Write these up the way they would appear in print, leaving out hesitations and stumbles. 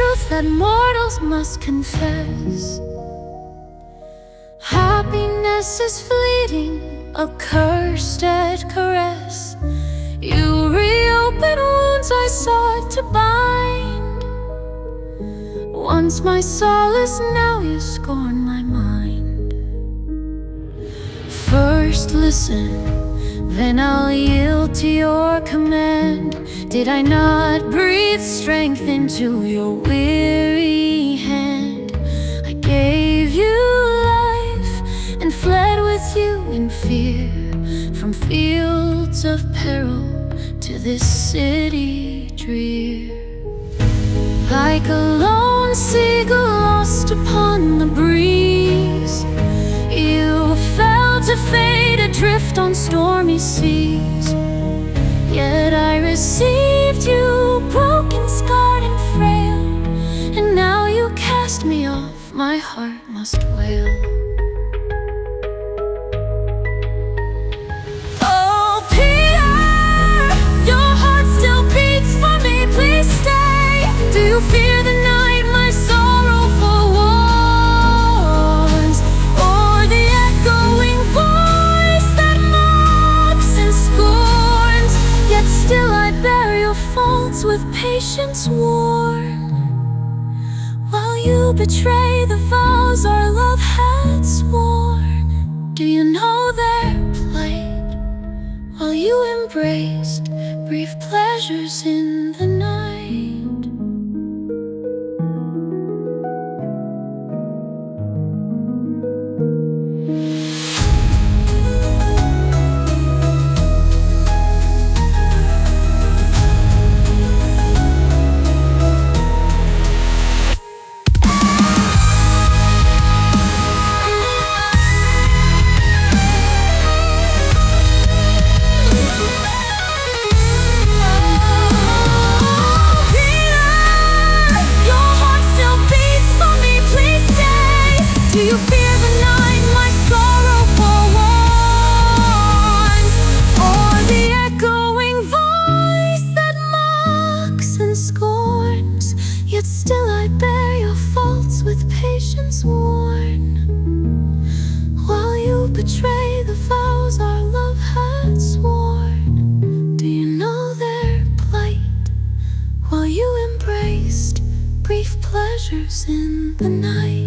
truth that mortals must confess. Happiness is fleeting, a cursed caress. You reopen wounds I sought to bind. Once my solace, now you scorn my mind. First listen, then I'll yield to your command. Did I not breathe strength into your weary hand? I gave you life and fled with you in fear, from fields of peril to this city drear. Like a lone seagull lost upon the breeze, you fell to fade adrift on stormy seas. Yet I received you, broken, scarred, and frail, and now you cast me off, my heart must wail. Oh, Peter, your heart still beats for me, please stay. Do you fear the night my sorrowful warns, or the echoing voice that mocks and scorns? Yet still I bear your faults with patience worn, while you betray the vows our love had sworn. Do you know their plight, while you embraced brief pleasures in the night? Do you fear the night my sorrowful warns, or the echoing voice that mocks and scorns? Yet still I bear your faults with patience worn, while you betray the vows our love had sworn. Do you know their plight, while you embraced brief pleasures in the night?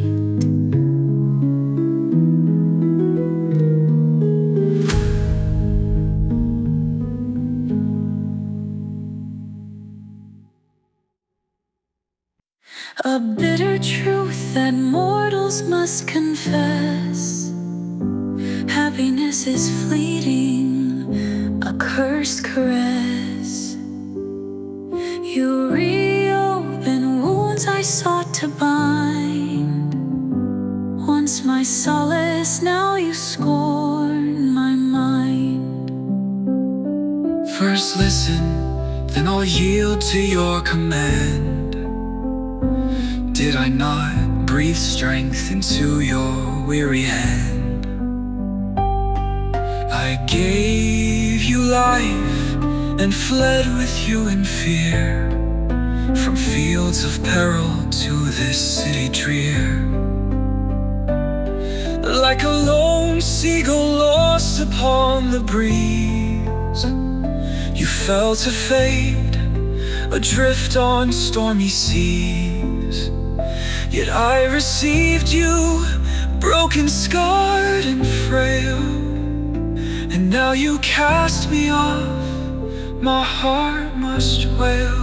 A bitter truth that mortals must confess. Happiness is fleeting, a cursed caress. You reopen wounds I sought to bind. Once my solace, now you scorn my mind. First listen, then I'll yield to your command. Did I not breathe strength into your weary hand? I gave you life and fled with you in fear, from fields of peril to this city drear. Like a lone seagull lost upon the breeze, you fell to fade, adrift on stormy seas. Yet I received you, broken, scarred, and frail, and now you cast me off, my heart must wail.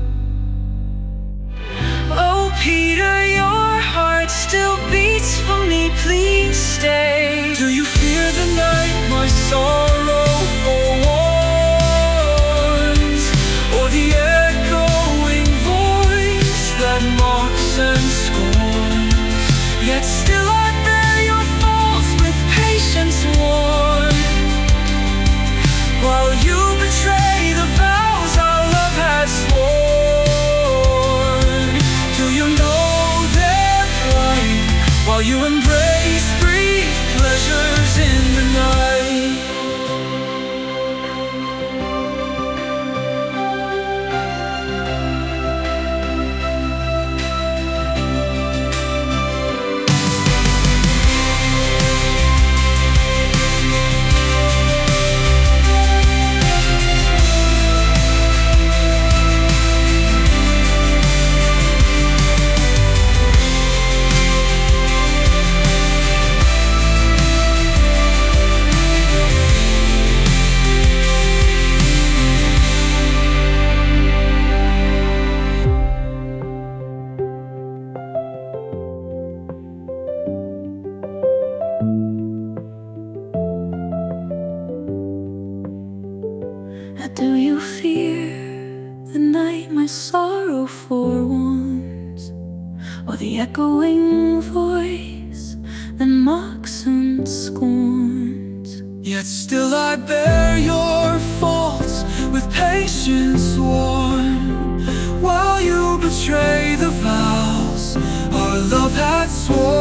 Oh, Peter, your heart still beats for me, please stay. Do you fear the night my sorrowful warns, or the echoing voice that mocks and scorns? Yet still I bear your faults with patience worn, while you betray the vows our love had sworn. Do you know their plight, while you embrace brief pleasures in the night? Do you fear the night my sorrow forewarns, or the echoing voice that mocks and scorns? Yet still I bear your faults with patience worn, while you betray the vows our love had sworn.